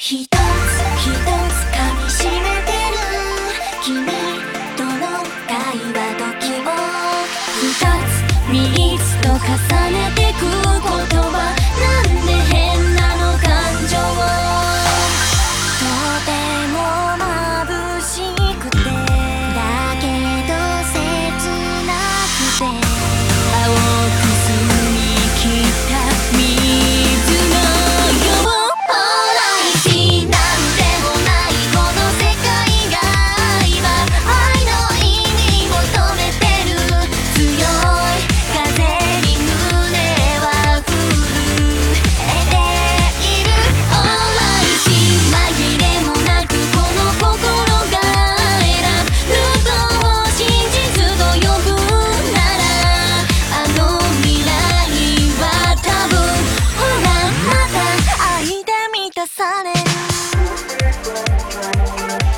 一つ一つ噛みしめてる君との会話時を二つ三つと重ねてくことはなんで変なの感情とても眩しくてだけど切なくて青く澄み切った水のようされる